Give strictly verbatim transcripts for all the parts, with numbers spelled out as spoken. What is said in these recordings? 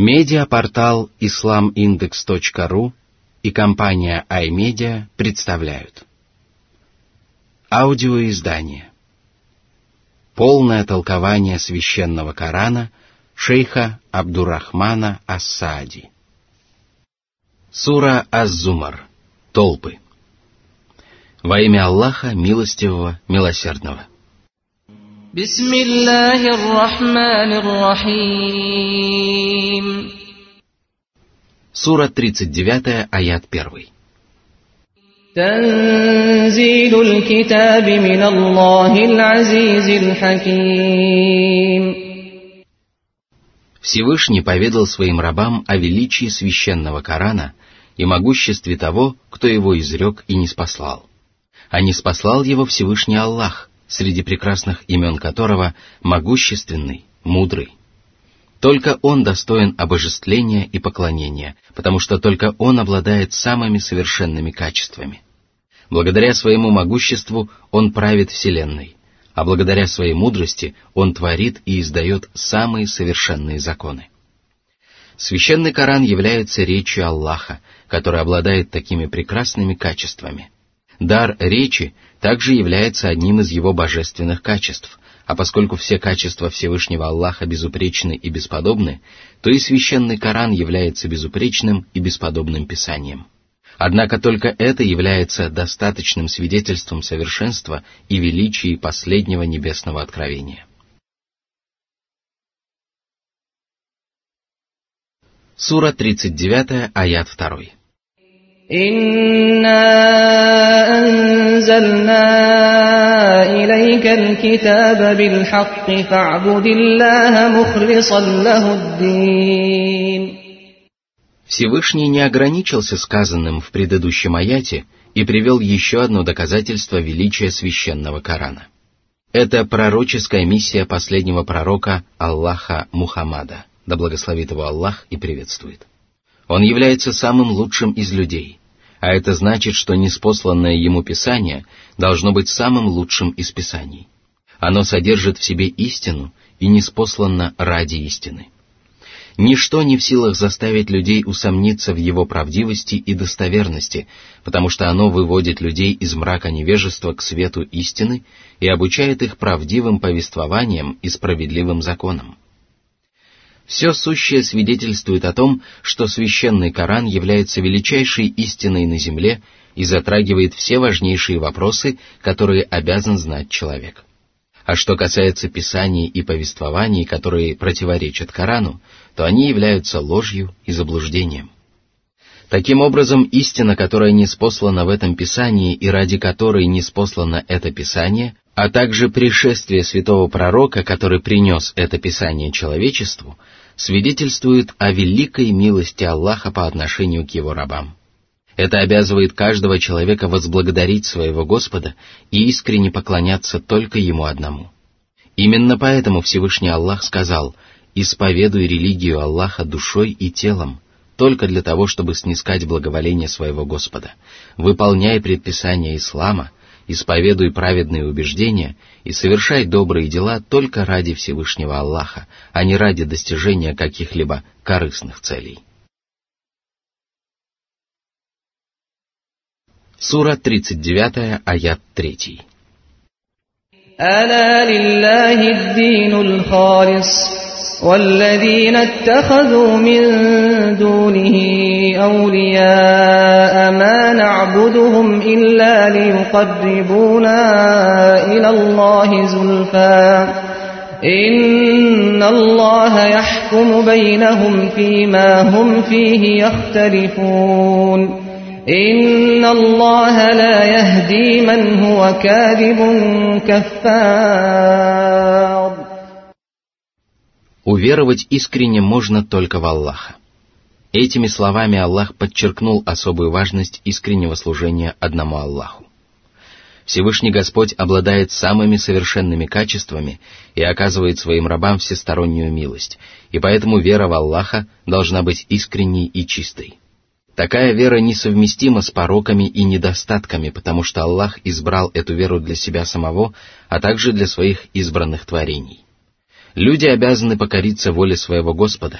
Медиапортал ислам индекс точка ру и компания iMedia представляют аудиоиздание «Полное толкование священного Корана» шейха Абдуррахмана ас-Саади. Сура Аз-Зумар. Толпы. Во имя Аллаха, милостивого, милосердного. Бисмиллахир рахманир рахим. Сура тридцать девятая, аят первый. Танзилуль китаби миналлахил азизил хаким. Всевышний поведал своим рабам о величии священного Корана и могуществе того, кто его изрек и ниспослал. А ниспослал его Всевышний Аллах, среди прекрасных имен которого могущественный, мудрый. Только Он достоин обожествления и поклонения, потому что только Он обладает самыми совершенными качествами. Благодаря своему могуществу Он правит вселенной, а благодаря своей мудрости Он творит и издает самые совершенные законы. Священный Коран является речью Аллаха, который обладает такими прекрасными качествами. Дар речи также является одним из его божественных качеств, а поскольку все качества Всевышнего Аллаха безупречны и бесподобны, то и священный Коран является безупречным и бесподобным писанием. Однако только это является достаточным свидетельством совершенства и величия последнего небесного откровения. Сура тридцать девятая, аят второй. «Инна анзальна илейкаль китаба билхакки фа'будиллаха мухлисан лахуддин». Всевышний не ограничился сказанным в предыдущем аяте и привел еще одно доказательство величия священного Корана. Это пророческая миссия последнего пророка Аллаха Мухаммада, да благословит его Аллах и приветствует. Он является самым лучшим из людей, а это значит, что ниспосланное ему Писание должно быть самым лучшим из Писаний. Оно содержит в себе истину и ниспослано ради истины. Ничто не в силах заставить людей усомниться в его правдивости и достоверности, потому что оно выводит людей из мрака невежества к свету истины и обучает их правдивым повествованиям и справедливым законам. Все сущее свидетельствует о том, что священный Коран является величайшей истиной на земле и затрагивает все важнейшие вопросы, которые обязан знать человек. А что касается писаний и повествований, которые противоречат Корану, то они являются ложью и заблуждением. Таким образом, истина, которая ниспослана в этом Писании и ради которой ниспослано это Писание, а также пришествие святого пророка, который принес это Писание человечеству, свидетельствует о великой милости Аллаха по отношению к его рабам. Это обязывает каждого человека возблагодарить своего Господа и искренне поклоняться только Ему одному. Именно поэтому Всевышний Аллах сказал: «Исповедуй религию Аллаха душой и телом, только для того, чтобы снискать благоволение своего Господа. Выполняй предписания ислама, исповедуй праведные убеждения и совершай добрые дела только ради Всевышнего Аллаха, а не ради достижения каких-либо корыстных целей». Сура тридцать девятая, аят третий. «Аля лиллахи ад-динул халис, валлазина иттахазу мин дунихи аулияа ма нa'будухум илля лиюқаррибуна иля Аллахи зульфа. Инна Аллаха яхкуму байнахум фима хум фихи яхталифун. Инна Аллаха ла яхди ман хуа кадибун каффар». Уверовать искренне можно только в Аллаха. Этими словами Аллах подчеркнул особую важность искреннего служения одному Аллаху. Всевышний Господь обладает самыми совершенными качествами и оказывает своим рабам всестороннюю милость, и поэтому вера в Аллаха должна быть искренней и чистой. Такая вера несовместима с пороками и недостатками, потому что Аллах избрал эту веру для себя самого, а также для своих избранных творений. Люди обязаны покориться воле своего Господа,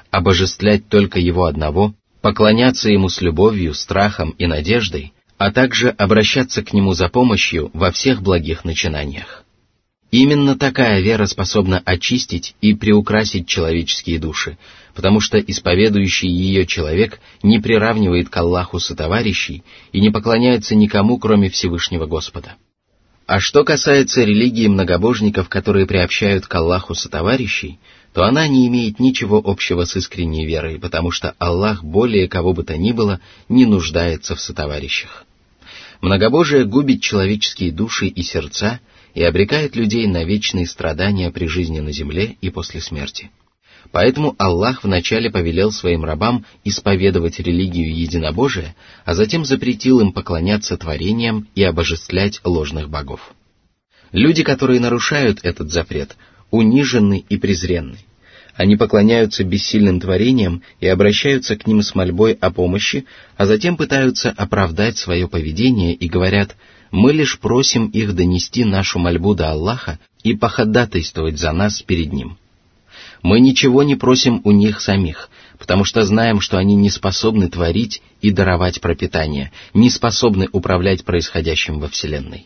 обожествлять только Его одного, поклоняться Ему с любовью, страхом и надеждой, а также обращаться к Нему за помощью во всех благих начинаниях. Именно такая вера способна очистить и приукрасить человеческие души, потому что исповедующий ее человек не приравнивает к Аллаху сотоварищей и не поклоняется никому, кроме Всевышнего Господа. А что касается религии многобожников, которые приобщают к Аллаху сотоварищей, то она не имеет ничего общего с искренней верой, потому что Аллах более кого бы то ни было не нуждается в сотоварищах. Многобожие губит человеческие души и сердца и обрекает людей на вечные страдания при жизни на земле и после смерти. Поэтому Аллах вначале повелел своим рабам исповедовать религию единобожия, а затем запретил им поклоняться творениям и обожествлять ложных богов. Люди, которые нарушают этот запрет, унижены и презренны. Они поклоняются бессильным творениям и обращаются к ним с мольбой о помощи, а затем пытаются оправдать свое поведение и говорят: «Мы лишь просим их донести нашу мольбу до Аллаха и походатайствовать за нас перед Ним. Мы ничего не просим у них самих, потому что знаем, что они не способны творить и даровать пропитание, не способны управлять происходящим во Вселенной».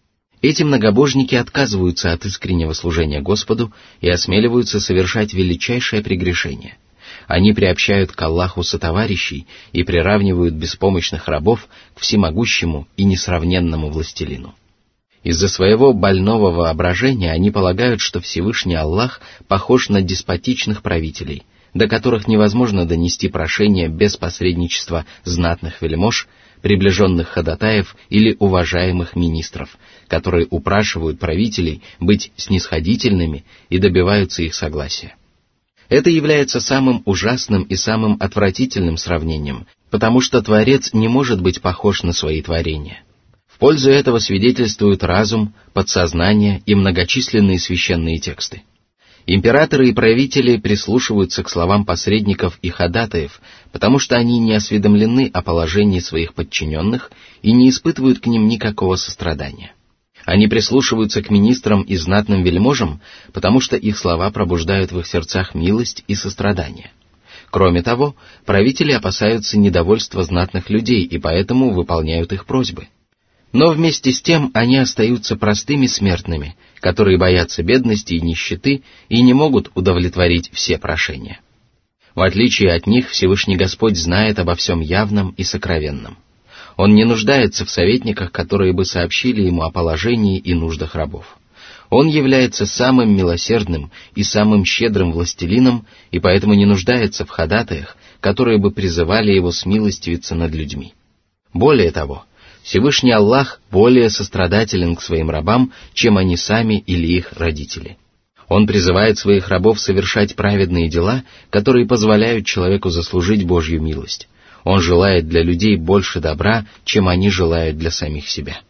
Эти многобожники отказываются от искреннего служения Господу и осмеливаются совершать величайшее прегрешение. Они приобщают к Аллаху сотоварищей и приравнивают беспомощных рабов к всемогущему и несравненному властелину. Из-за своего больного воображения они полагают, что Всевышний Аллах похож на деспотичных правителей, до которых невозможно донести прошение без посредничества знатных вельмож, приближенных ходатаев или уважаемых министров, которые упрашивают правителей быть снисходительными и добиваются их согласия. Это является самым ужасным и самым отвратительным сравнением, потому что Творец не может быть похож на свои творения. В пользу этого свидетельствуют разум, подсознание и многочисленные священные тексты. Императоры и правители прислушиваются к словам посредников и ходатаев, потому что они не осведомлены о положении своих подчиненных и не испытывают к ним никакого сострадания. Они прислушиваются к министрам и знатным вельможам, потому что их слова пробуждают в их сердцах милость и сострадание. Кроме того, правители опасаются недовольства знатных людей и поэтому выполняют их просьбы. Но вместе с тем они остаются простыми смертными, которые боятся бедности и нищеты и не могут удовлетворить все прошения. В отличие от них, Всевышний Господь знает обо всем явном и сокровенном. Он не нуждается в советниках, которые бы сообщили ему о положении и нуждах рабов. Он является самым милосердным и самым щедрым властелином и поэтому не нуждается в ходатаях, которые бы призывали его смилостивиться над людьми. Более того, Всевышний Аллах более сострадателен к своим рабам, чем они сами или их родители. Он призывает своих рабов совершать праведные дела, которые позволяют человеку заслужить Божью милость. Он желает для людей больше добра, чем они желают для самих себя.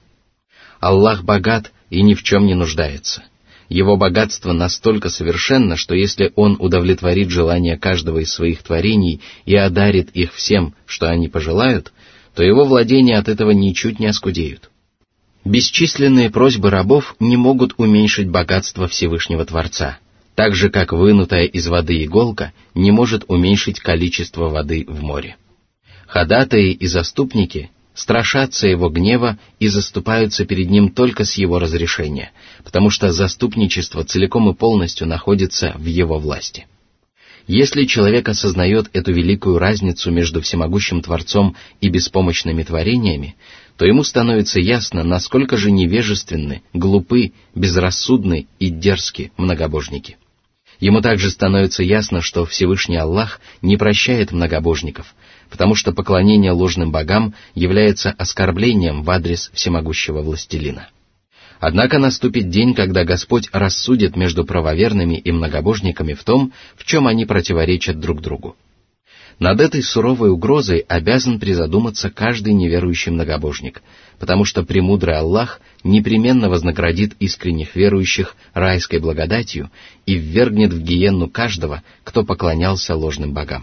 Аллах богат и ни в чем не нуждается. Его богатство настолько совершенно, что если Он удовлетворит желания каждого из своих творений и одарит их всем, что они пожелают, то его владения от этого ничуть не оскудеют. Бесчисленные просьбы рабов не могут уменьшить богатство Всевышнего Творца, так же как вынутая из воды иголка не может уменьшить количество воды в море. Ходатаи и заступники страшатся его гнева и заступаются перед ним только с его разрешения, потому что заступничество целиком и полностью находится в его власти. Если человек осознает эту великую разницу между всемогущим Творцом и беспомощными творениями, то ему становится ясно, насколько же невежественны, глупы, безрассудны и дерзки многобожники. Ему также становится ясно, что Всевышний Аллах не прощает многобожников, потому что поклонение ложным богам является оскорблением в адрес всемогущего властелина. Однако наступит день, когда Господь рассудит между правоверными и многобожниками в том, в чем они противоречат друг другу. Над этой суровой угрозой обязан призадуматься каждый неверующий многобожник, потому что премудрый Аллах непременно вознаградит искренних верующих райской благодатью и ввергнет в гиенну каждого, кто поклонялся ложным богам.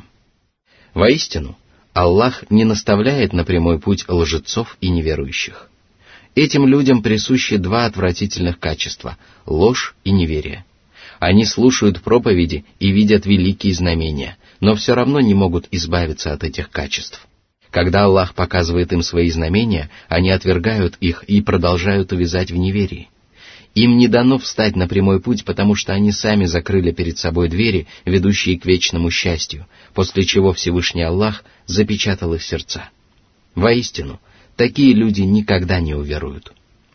Воистину, Аллах не наставляет на прямой путь лжецов и неверующих. Этим людям присущи два отвратительных качества – ложь и неверие. Они слушают проповеди и видят великие знамения, но все равно не могут избавиться от этих качеств. Когда Аллах показывает им свои знамения, они отвергают их и продолжают увязать в неверии. Им не дано встать на прямой путь, потому что они сами закрыли перед собой двери, ведущие к вечному счастью, после чего Всевышний Аллах запечатал их сердца. Воистину, такие люди никогда не уверуют.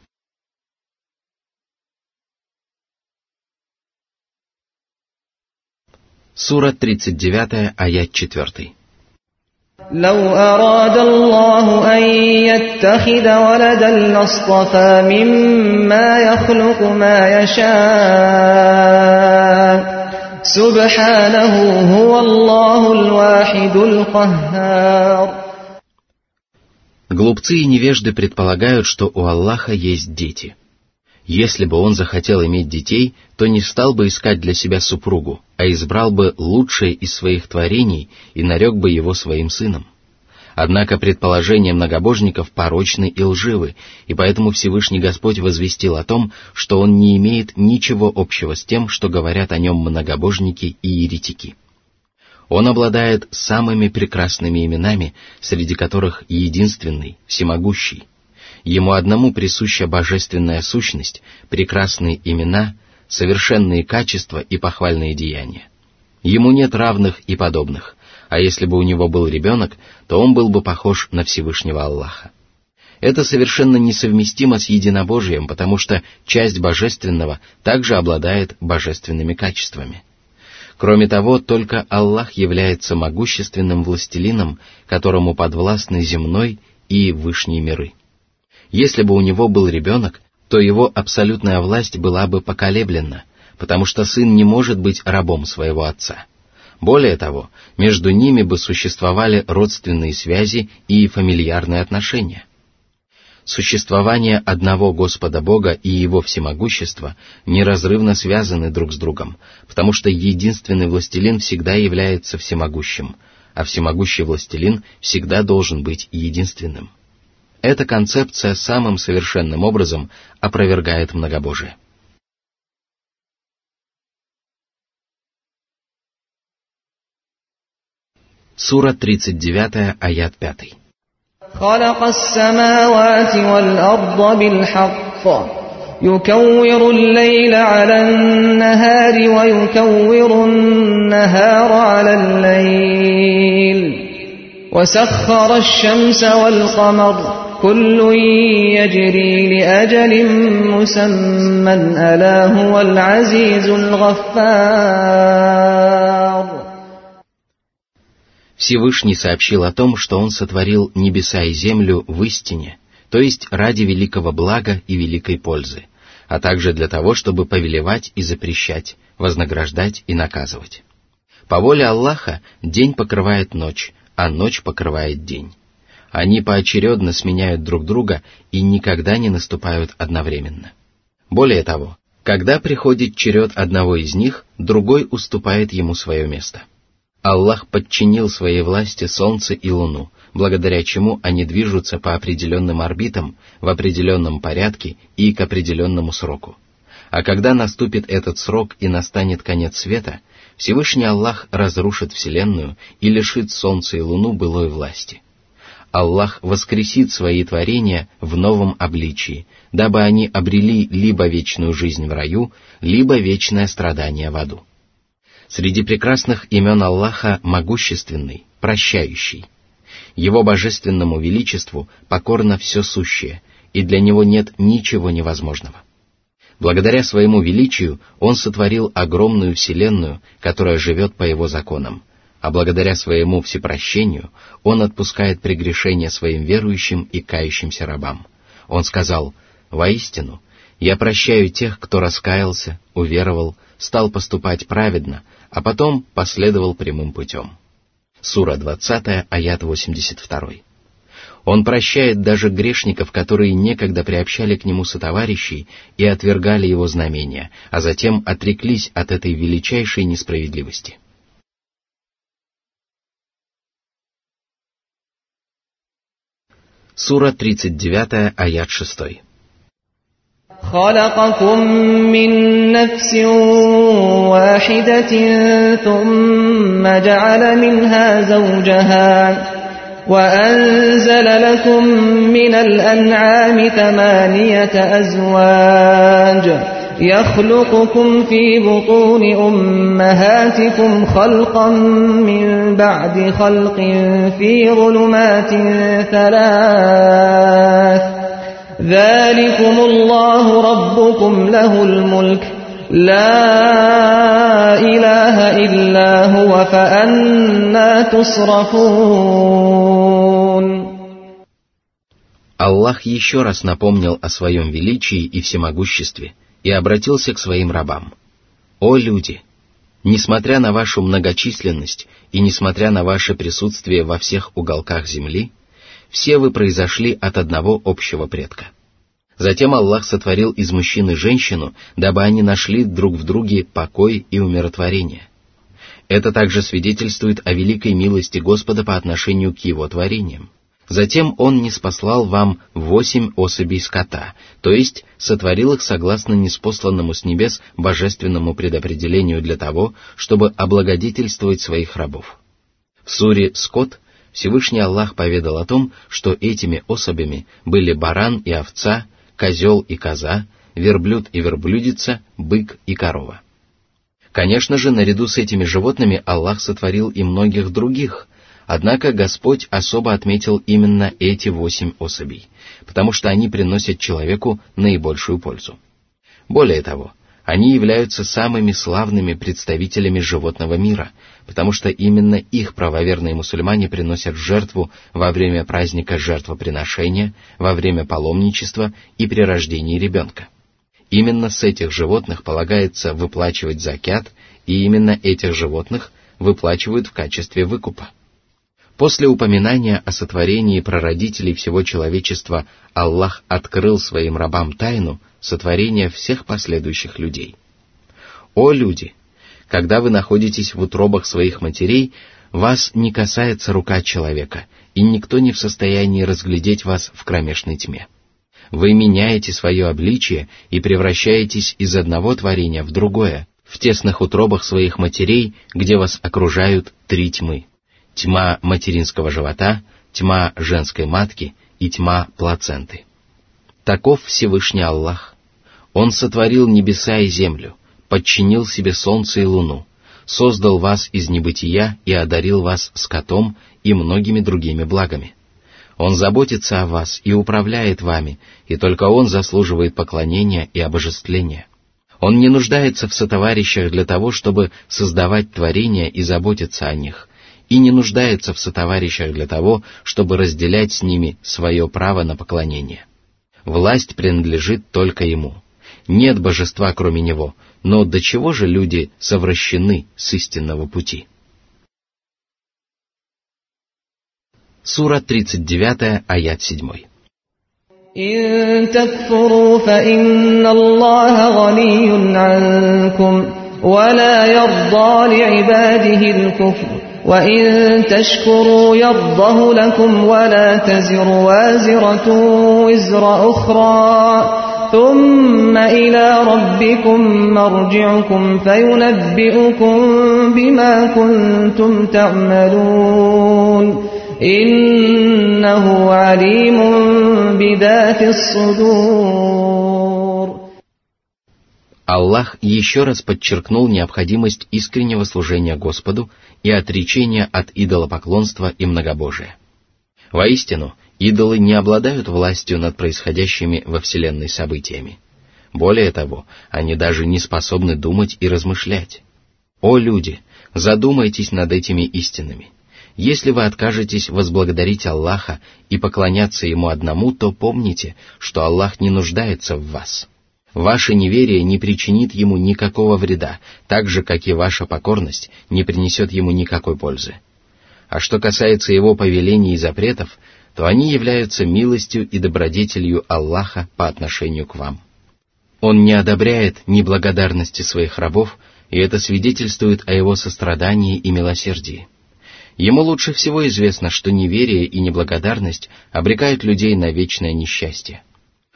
Сура тридцать девять, аят четыре. لو أراد الله أن يتخذ ولدا لاصطفى مما يخلق ما يشاء سبحانه هو الله الواحد القهار. Глупцы и невежды предполагают, что у Аллаха есть дети. Если бы он захотел иметь детей, то не стал бы искать для себя супругу, а избрал бы лучшее из своих творений и нарек бы его своим сыном. Однако предположения многобожников порочны и лживы, и поэтому Всевышний Господь возвестил о том, что он не имеет ничего общего с тем, что говорят о нем многобожники и еретики. Он обладает самыми прекрасными именами, среди которых единственный, всемогущий. Ему одному присуща божественная сущность, прекрасные имена, совершенные качества и похвальные деяния. Ему нет равных и подобных, а если бы у него был ребенок, то он был бы похож на Всевышнего Аллаха. Это совершенно несовместимо с единобожием, потому что часть божественного также обладает божественными качествами. Кроме того, только Аллах является могущественным властелином, которому подвластны земной и вышние миры. Если бы у него был ребенок, то его абсолютная власть была бы поколеблена, потому что сын не может быть рабом своего отца. Более того, между ними бы существовали родственные связи и фамильярные отношения. Существование одного Господа Бога и Его всемогущество неразрывно связаны друг с другом, потому что единственный властелин всегда является всемогущим, а всемогущий властелин всегда должен быть единственным. Эта концепция самым совершенным образом опровергает многобожие. Сура тридцать девять, аят пять. خلق السماوات والأرض بالحق يكور الليل على النهار ويكور النهار على الليل وسخر الشمس والقمر كل يجري لأجل مسمى ألا هو العزيز الغفار. Всевышний сообщил о том, что Он сотворил небеса и землю в истине, то есть ради великого блага и великой пользы, а также для того, чтобы повелевать и запрещать, вознаграждать и наказывать. По воле Аллаха день покрывает ночь, а ночь покрывает день. Они поочередно сменяют друг друга и никогда не наступают одновременно. Более того, когда приходит черед одного из них, другой уступает ему свое место. Аллах подчинил своей власти солнце и луну, благодаря чему они движутся по определенным орбитам, в определенном порядке и к определенному сроку. А когда наступит этот срок и настанет конец света, Всевышний Аллах разрушит вселенную и лишит солнца и луну былой власти. Аллах воскресит свои творения в новом обличии, дабы они обрели либо вечную жизнь в раю, либо вечное страдание в аду. Среди прекрасных имен Аллаха могущественный, прощающий. Его божественному величеству покорно все сущее, и для него нет ничего невозможного. Благодаря своему величию Он сотворил огромную вселенную, которая живет по Его законам, а благодаря своему всепрощению Он отпускает прегрешения своим верующим и кающимся рабам. Он сказал: «Воистину, я прощаю тех, кто раскаялся, уверовал, стал поступать праведно, а потом последовал прямым путем». Сура двадцать, аят восемьдесят два. Он прощает даже грешников, которые некогда приобщали к Нему сотоварищей и отвергали Его знамения, а затем отреклись от этой величайшей несправедливости. Сура тридцать девять, аят шесть. خلقكم من نفس واحدة ثم جعل منها زوجها وأنزل لكم من الأنعام ثمانية أزواج يخلقكم في بطون أمهاتكم خلقا من بعد خلق في ظلمات ثلاث ذلكم الله ربكم له الملك لا إله إلا هو فأنى تصرفون. Аллах еще раз напомнил о своем величии и всемогуществе и обратился к своим рабам. «О люди! Несмотря на вашу многочисленность и несмотря на ваше присутствие во всех уголках земли, все вы произошли от одного общего предка». Затем Аллах сотворил из мужчин и женщину, дабы они нашли друг в друге покой и умиротворение. Это также свидетельствует о великой милости Господа по отношению к Его творениям. Затем Он ниспослал вам восемь особей скота, то есть сотворил их согласно ниспосланному с небес божественному предопределению для того, чтобы облагодетельствовать своих рабов. В суре «Скот» Всевышний Аллах поведал о том, что этими особями были баран и овца, козел и коза, верблюд и верблюдица, бык и корова. Конечно же, наряду с этими животными Аллах сотворил и многих других, однако Господь особо отметил именно эти восемь особей, потому что они приносят человеку наибольшую пользу. Более того, они являются самыми славными представителями животного мира, потому что именно их правоверные мусульмане приносят в жертву во время праздника жертвоприношения, во время паломничества и при рождении ребенка. Именно с этих животных полагается выплачивать закят, и именно этих животных выплачивают в качестве выкупа. После упоминания о сотворении прародителей всего человечества Аллах открыл своим рабам тайну сотворения всех последующих людей. «О люди! Когда вы находитесь в утробах своих матерей, вас не касается рука человека, и никто не в состоянии разглядеть вас в кромешной тьме. Вы меняете свое обличие и превращаетесь из одного творения в другое, в тесных утробах своих матерей, где вас окружают три тьмы. Тьма материнского живота, тьма женской матки и тьма плаценты. Таков Всевышний Аллах. Он сотворил небеса и землю, подчинил себе солнце и луну, создал вас из небытия и одарил вас скотом и многими другими благами. Он заботится о вас и управляет вами, и только Он заслуживает поклонения и обожествления. Он не нуждается в сотоварищах для того, чтобы создавать творения и заботиться о них, и не нуждается в сотоварищах для того, чтобы разделять с ними свое право на поклонение. Власть принадлежит только Ему. Нет божества, кроме Него, но до чего же люди совращены с истинного пути? Сура тридцать девять, аят семь. «Ин такфуру, фа инна Аллаха ганиюн анкум, ва ла ярда ли'ибадихи аль-куфр, ва ин ташкуру ярдаху лакум, ва ла тазиру вазирату визра ухра». ثم إلى ربكم مرجعكم فينبئكم بما كنتم تعملون إنه عليم بذات الصدور. Аллах еще раз подчеркнул необходимость искреннего служения Господу и отречения от идолопоклонства и многобожия. Воистину, идолы не обладают властью над происходящими во Вселенной событиями. Более того, они даже не способны думать и размышлять. О люди, задумайтесь над этими истинами. Если вы откажетесь возблагодарить Аллаха и поклоняться Ему одному, то помните, что Аллах не нуждается в вас. Ваше неверие не причинит Ему никакого вреда, так же, как и ваша покорность не принесет Ему никакой пользы. А что касается Его повелений и запретов, то они являются милостью и добродетелью Аллаха по отношению к вам. Он не одобряет неблагодарности своих рабов, и это свидетельствует о Его сострадании и милосердии. Ему лучше всего известно, что неверие и неблагодарность обрекают людей на вечное несчастье.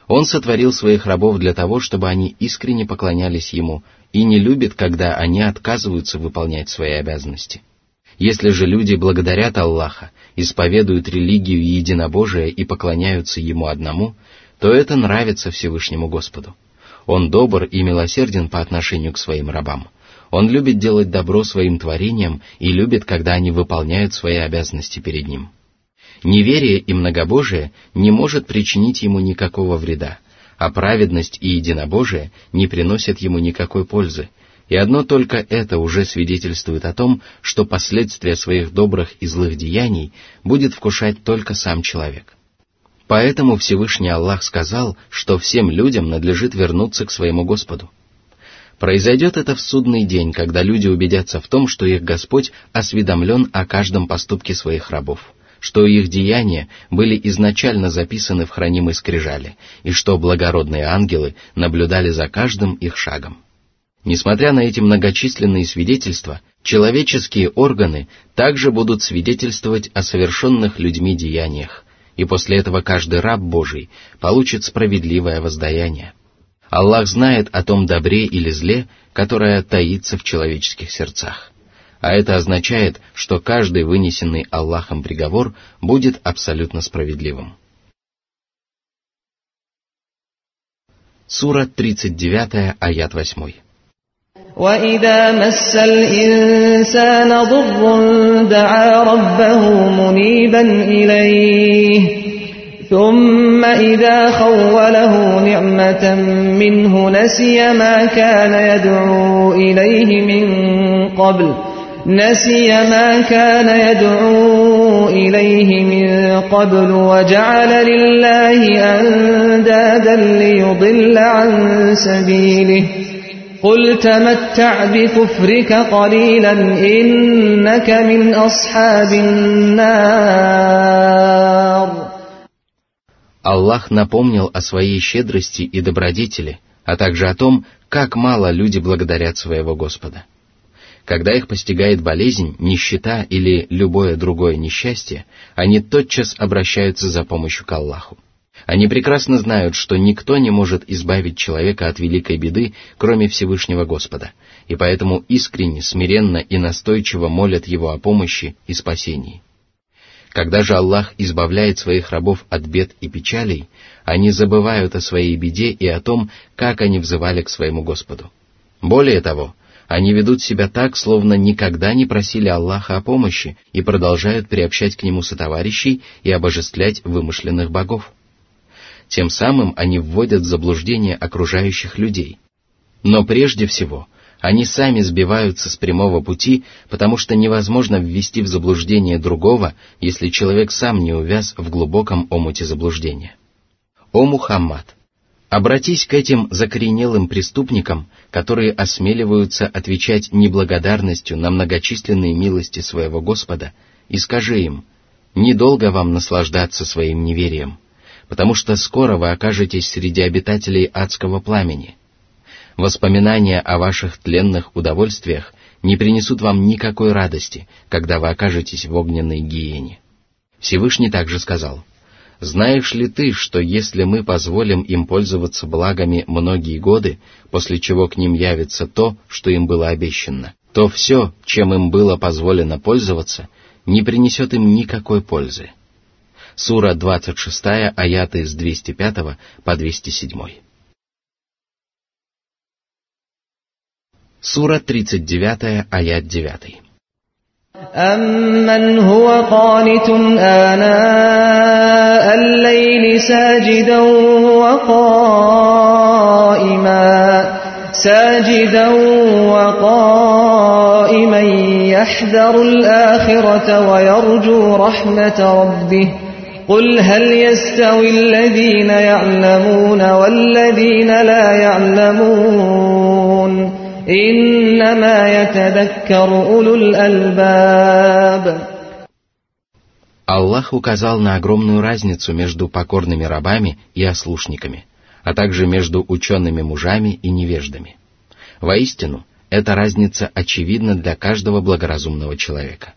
Он сотворил своих рабов для того, чтобы они искренне поклонялись Ему, и не любит, когда они отказываются выполнять свои обязанности. Если же люди благодарят Аллаха, исповедуют религию и единобожие и поклоняются Ему одному, то это нравится Всевышнему Господу. Он добр и милосерден по отношению к своим рабам. Он любит делать добро своим творениям и любит, когда они выполняют свои обязанности перед Ним. Неверие и многобожие не может причинить Ему никакого вреда, а праведность и единобожие не приносят Ему никакой пользы, и одно только это уже свидетельствует о том, что последствия своих добрых и злых деяний будет вкушать только сам человек. Поэтому Всевышний Аллах сказал, что всем людям надлежит вернуться к своему Господу. Произойдет это в судный день, когда люди убедятся в том, что их Господь осведомлен о каждом поступке своих рабов, что их деяния были изначально записаны в хранимой скрижали, и что благородные ангелы наблюдали за каждым их шагом. Несмотря на эти многочисленные свидетельства, человеческие органы также будут свидетельствовать о совершенных людьми деяниях, и после этого каждый раб Божий получит справедливое воздаяние. Аллах знает о том добре или зле, которое таится в человеческих сердцах. А это означает, что каждый вынесенный Аллахом приговор будет абсолютно справедливым. Сура тридцать девять, аят восемь. وَإِذَا مَسَّ الْإِنسَانَ ضُرٌّ دَعَا رَبَّهُ مُنِيبًا إِلَيْهِ ثُمَّ إِذَا خَوَّلَهُ نِعْمَةً مِّنْهُ نَسِيَ مَا كَانَ يَدْعُو إِلَيْهِ مِن قَبْلُ نسي ما كان يدعو إليه من قبل وجعل لله أندادا ليضل عن سبيله قل تمتع بكفرك قليلا إنك من أصحاب النار. Аллах напомнил о своей щедрости и добродетели, а также о том, как мало люди благодарят своего Господа. Когда их постигает болезнь, нищета или любое другое несчастье, они тотчас обращаются за помощью к Аллаху. Они прекрасно знают, что никто не может избавить человека от великой беды, кроме Всевышнего Господа, и поэтому искренне, смиренно и настойчиво молят Его о помощи и спасении. Когда же Аллах избавляет своих рабов от бед и печалей, они забывают о своей беде и о том, как они взывали к своему Господу. Более того, они ведут себя так, словно никогда не просили Аллаха о помощи и продолжают приобщать к Нему сотоварищей и обожествлять вымышленных богов. Тем самым они вводят в заблуждение окружающих людей. Но прежде всего, они сами сбиваются с прямого пути, потому что невозможно ввести в заблуждение другого, если человек сам не увяз в глубоком омуте заблуждения. О Мухаммад! Обратись к этим закоренелым преступникам, которые осмеливаются отвечать неблагодарностью на многочисленные милости своего Господа, и скажи им: недолго вам наслаждаться своим неверием, потому что скоро вы окажетесь среди обитателей адского пламени. Воспоминания о ваших тленных удовольствиях не принесут вам никакой радости, когда вы окажетесь в огненной гиене. Всевышний также сказал: «Знаешь ли ты, что если мы позволим им пользоваться благами многие годы, после чего к ним явится то, что им было обещано, то все, чем им было позволено пользоваться, не принесет им никакой пользы». Сура двадцать шесть, аяты с двести пять по двести семь. Сура тридцать девять, аят девять. أَمَّنْ هُوَ قَانِتٌ آنَاءَ اللَّيْلِ سَاجِدًا وَقَائِمًا سَاجِدًا وَقَائِمًا يَحْذَرُ الْآخِرَةَ وَيَرْجُو رَحْمَةَ رَبِّهِ قُلْ هَلْ يَسْتَوِي الَّذِينَ يَعْلَمُونَ وَالَّذِينَ لَا يَعْلَمُونَ إِنَّمَا يَتَذَكَّرُ أُولُو الْأَلْبَابِ. Аллах указал на огромную разницу между покорными рабами и ослушниками, а также между учеными мужами и невеждами. Воистину, эта разница очевидна для каждого благоразумного человека.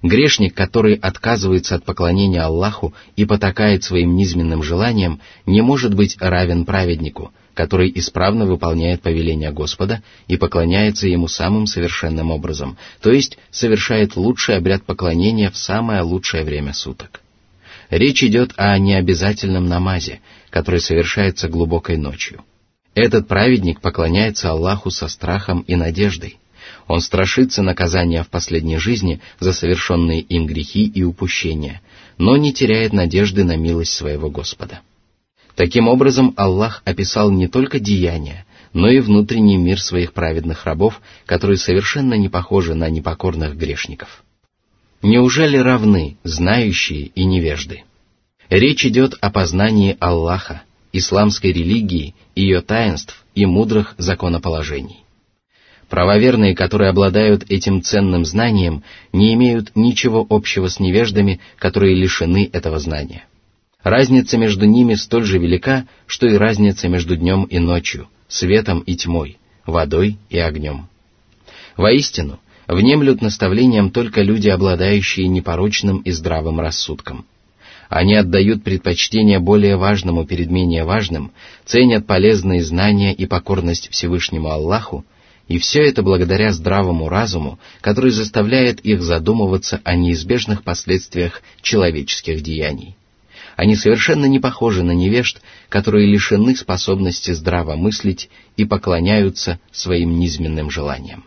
Грешник, который отказывается от поклонения Аллаху и потакает своим низменным желаниям, не может быть равен праведнику, который исправно выполняет повеления Господа и поклоняется Ему самым совершенным образом, то есть совершает лучший обряд поклонения в самое лучшее время суток. Речь идет о необязательном намазе, который совершается глубокой ночью. Этот праведник поклоняется Аллаху со страхом и надеждой. Он страшится наказания в последней жизни за совершенные им грехи и упущения, но не теряет надежды на милость своего Господа. Таким образом, Аллах описал не только деяния, но и внутренний мир своих праведных рабов, которые совершенно не похожи на непокорных грешников. Неужели равны знающие и невежды? Речь идет о познании Аллаха, исламской религии, ее таинств и мудрых законоположений. Правоверные, которые обладают этим ценным знанием, не имеют ничего общего с невеждами, которые лишены этого знания. Разница между ними столь же велика, что и разница между днем и ночью, светом и тьмой, водой и огнем. Воистину, внемлют наставлениям только люди, обладающие непорочным и здравым рассудком. Они отдают предпочтение более важному перед менее важным, ценят полезные знания и покорность Всевышнему Аллаху, и все это благодаря здравому разуму, который заставляет их задумываться о неизбежных последствиях человеческих деяний. Они совершенно не похожи на невежд, которые лишены способности здраво мыслить и поклоняются своим низменным желаниям.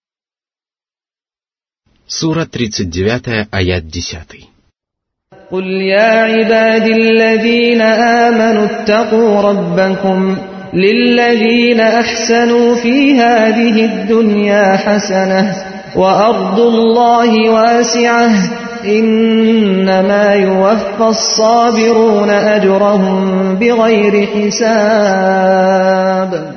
Сура тридцать девять, аят десять. قُلْ يَا عِبَادِي الَّذِينَ آمَنُوا اتَّقُوا رَبَّكُمْ لِلَّذِينَ أَحْسَنُوا فِي هَذِهِ الدُّنْيَا حَسَنَةٌ وَأَرْضُ اللَّهِ وَاسِعَةٌ إِنَّمَا يُوَفَّى الصَّابِرُونَ أَجْرَهُم بِغَيْرِ حِسَابٍ.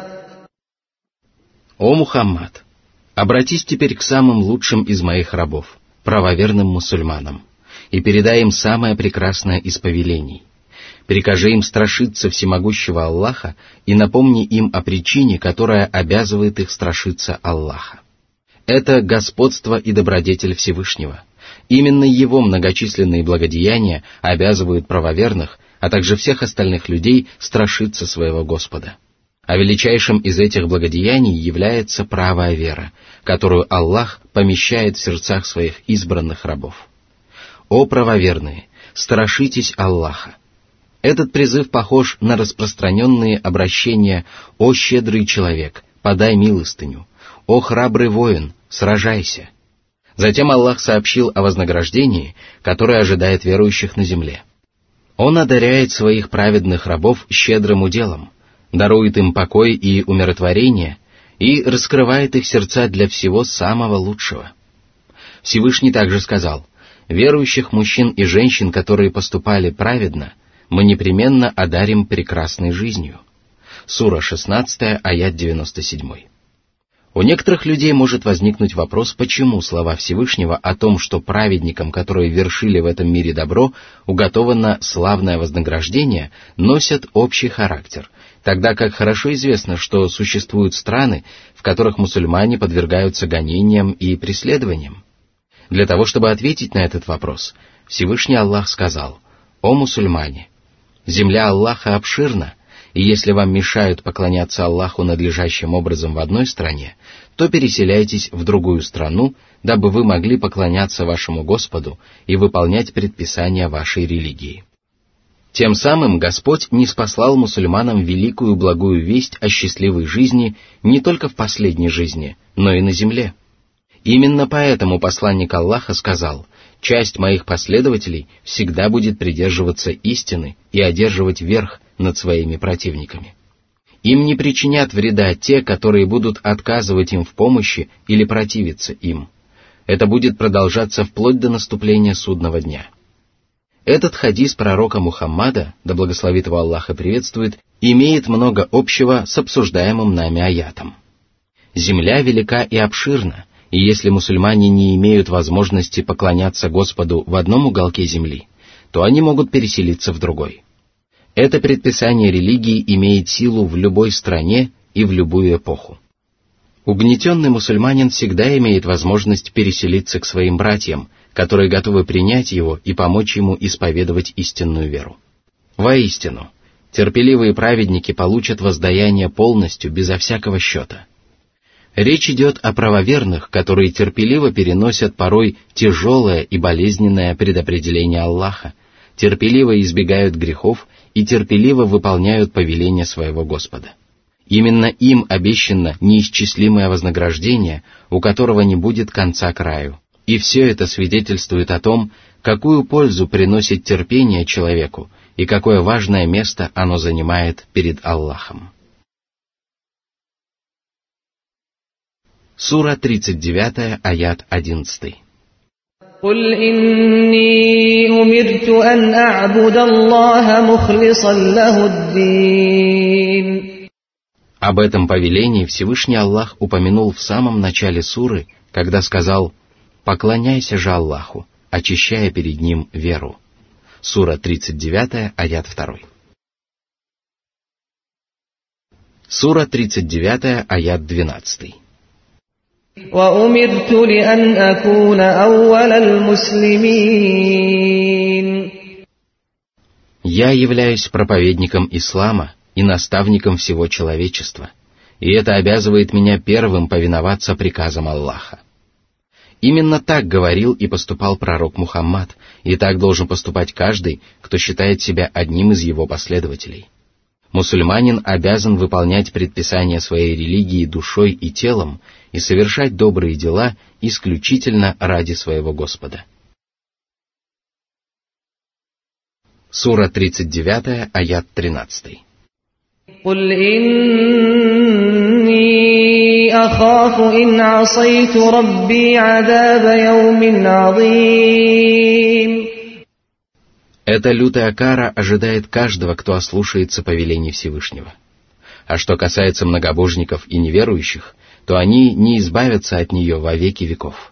О Мухаммад, обратись теперь к самым лучшим из моих рабов, правоверным мусульманам, и передай им самое прекрасное из повелений. Прикажи им страшиться всемогущего Аллаха и напомни им о причине, которая обязывает их страшиться Аллаха. Это господство и добродетель Всевышнего. Именно Его многочисленные благодеяния обязывают правоверных, а также всех остальных людей страшиться своего Господа. А величайшим из этих благодеяний является правая вера, которую Аллах помещает в сердцах своих избранных рабов. О правоверные, страшитесь Аллаха! Этот призыв похож на распространенные обращения «О щедрый человек, подай милостыню», «О храбрый воин, сражайся». Затем Аллах сообщил о вознаграждении, которое ожидает верующих на земле. Он одаряет своих праведных рабов щедрым уделом, дарует им покой и умиротворение и раскрывает их сердца для всего самого лучшего. Всевышний также сказал: «Верующих мужчин и женщин, которые поступали праведно, мы непременно одарим прекрасной жизнью». Сура шестнадцать, аят девяносто семь. У некоторых людей может возникнуть вопрос, почему слова Всевышнего о том, что праведникам, которые вершили в этом мире добро, уготовано славное вознаграждение, носят общий характер, тогда как хорошо известно, что существуют страны, в которых мусульмане подвергаются гонениям и преследованиям. Для того, чтобы ответить на этот вопрос, Всевышний Аллах сказал: «О мусульмане! Земля Аллаха обширна, и если вам мешают поклоняться Аллаху надлежащим образом в одной стране, то переселяйтесь в другую страну, дабы вы могли поклоняться вашему Господу и выполнять предписания вашей религии». Тем самым Господь ниспослал мусульманам великую благую весть о счастливой жизни не только в последней жизни, но и на земле. Именно поэтому посланник Аллаха сказал: «Часть моих последователей всегда будет придерживаться истины и одерживать верх над своими противниками. Им не причинят вреда те, которые будут отказывать им в помощи или противиться им. Это будет продолжаться вплоть до наступления судного дня». Этот хадис пророка Мухаммада, да благословит его Аллах и приветствует, имеет много общего с обсуждаемым нами аятом. Земля велика и обширна, и если мусульмане не имеют возможности поклоняться Господу в одном уголке земли, то они могут переселиться в другой. Это предписание религии имеет силу в любой стране и в любую эпоху. Угнетенный мусульманин всегда имеет возможность переселиться к своим братьям, которые готовы принять его и помочь ему исповедовать истинную веру. Воистину, терпеливые праведники получат воздаяние полностью, безо всякого счета. Речь идет о правоверных, которые терпеливо переносят порой тяжелое и болезненное предопределение Аллаха, терпеливо избегают грехов и терпеливо выполняют повеления своего Господа. Именно им обещано неисчислимое вознаграждение, у которого не будет конца краю. И все это свидетельствует о том, какую пользу приносит терпение человеку и какое важное место оно занимает перед Аллахом. Сура тридцать девять, аят одиннадцать. قل إني أمرت أن أعبد الله مخلصا له الدين. Об этом повелении Всевышний Аллах упомянул в самом начале суры, когда сказал: «Поклоняйся же Аллаху, очищая перед Ним веру». Сура тридцать девять, аят два. Сура тридцать девять, аят двенадцать. وَأُمِرْتُ لِأَنْ أَكُونَ أَوَّلَ الْمُسْلِمِينَ. Я являюсь проповедником ислама и наставником всего человечества, и это обязывает меня первым повиноваться приказам Аллаха. Именно так говорил и поступал пророк Мухаммад, и так должен поступать каждый, кто считает себя одним из его последователей. Мусульманин обязан выполнять предписания своей религии душой и телом и совершать добрые дела исключительно ради своего Господа. Сура тридцать девять, аят тринадцать. قُلْ إِنِّي أَخَافُ إِنْ عَصَيْتُ رَبِّي عَذَابَ يَوْمٍ عَظِيمٍ. Эта лютая кара ожидает каждого, кто ослушается повелений Всевышнего. А что касается многобожников и неверующих, то они не избавятся от нее во веки веков.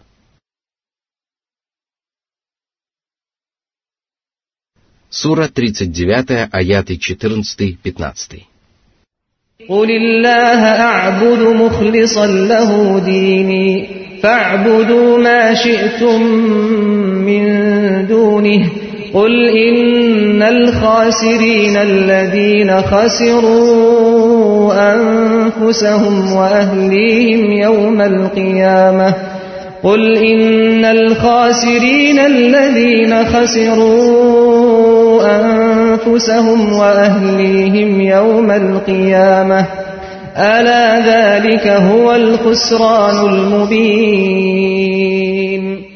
Сура тридцать девять, аяты четырнадцать-пятнадцать. قُلِ اللَّهَ أَعْبُدُ مُخْلِصًا لَهُ دِينِي فَاعْبُدُوا مَا شِئْتُم مِّن دُونِهِ قُلْ إِنَّ الْخَاسِرِينَ الَّذِينَ خَسِرُوا أَنفُسَهُمْ وَأَهْلِيهِمْ يَوْمَ الْقِيَامَةِ قُلْ إِنَّ الْخَاسِرِينَ الَّذِينَ خَسِرُوا أَنفُسَهُمْ وَأَهْلِيهِمْ يَوْمَ الْقِيَامَةِ أَلَا ذَلِكَ هُوَ الْخُسْرَانُ الْمُبِينُ.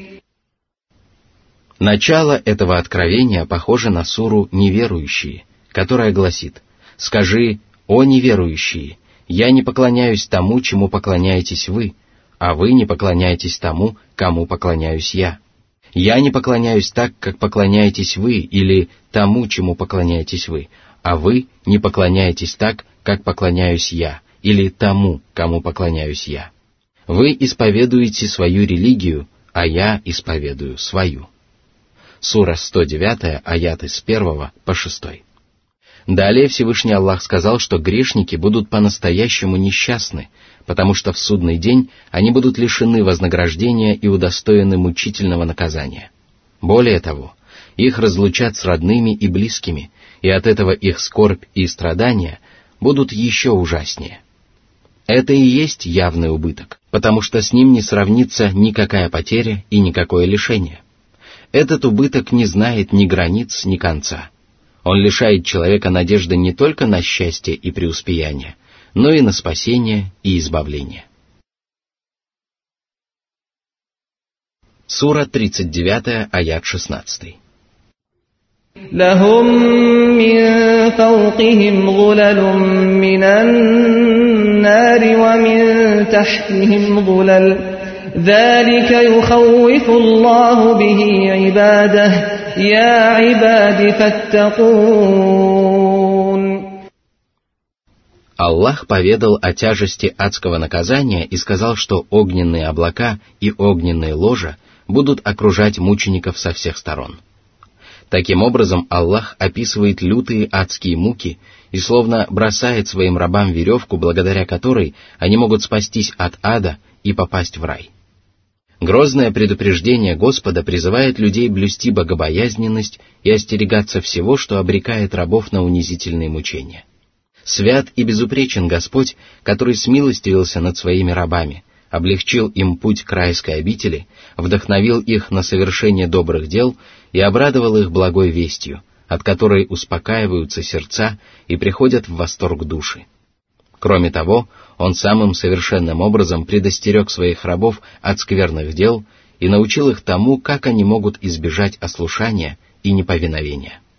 Начало этого откровения похоже на суру «Неверующие», которая гласит: «Скажи, о неверующие, я не поклоняюсь тому, чему поклоняетесь вы, а вы не поклоняетесь тому, кому поклоняюсь я. Я не поклоняюсь так, как поклоняетесь вы, или тому, чему поклоняетесь вы, а вы не поклоняетесь так, как поклоняюсь я, или тому, кому поклоняюсь я. Вы исповедуете свою религию, а я исповедую свою». Сура сто девять, аяты с первого по шестой. Далее Всевышний Аллах сказал, что грешники будут по-настоящему несчастны, потому что в судный день они будут лишены вознаграждения и удостоены мучительного наказания. Более того, их разлучат с родными и близкими, и от этого их скорбь и страдания будут еще ужаснее. Это и есть явный убыток, потому что с ним не сравнится никакая потеря и никакое лишение. Этот убыток не знает ни границ, ни конца. Он лишает человека надежды не только на счастье и преуспеяние, но и на спасение и избавление. Сура тридцать девять, аят шестнадцать. لهم من فوقهم ظلل من النار ومن تحتهم ظلل ذلك يخوف الله به عباده يا عباد فاتقون. Аллах поведал о тяжести адского наказания и сказал, что огненные облака и огненные ложа будут окружать мучеников со всех сторон. Таким образом, Аллах описывает лютые адские муки и словно бросает своим рабам веревку, благодаря которой они могут спастись от ада и попасть в рай. Грозное предупреждение Господа призывает людей блюсти богобоязненность и остерегаться всего, что обрекает рабов на унизительные мучения. Свят и безупречен Господь, который смилостивился над своими рабами, облегчил им путь к райской обители, вдохновил их на совершение добрых дел и обрадовал их благой вестью, от которой успокаиваются сердца и приходят в восторг души. Кроме того, Он самым совершенным образом предостерег своих рабов от скверных дел и научил их тому, как они могут избежать ослушания и неповиновения.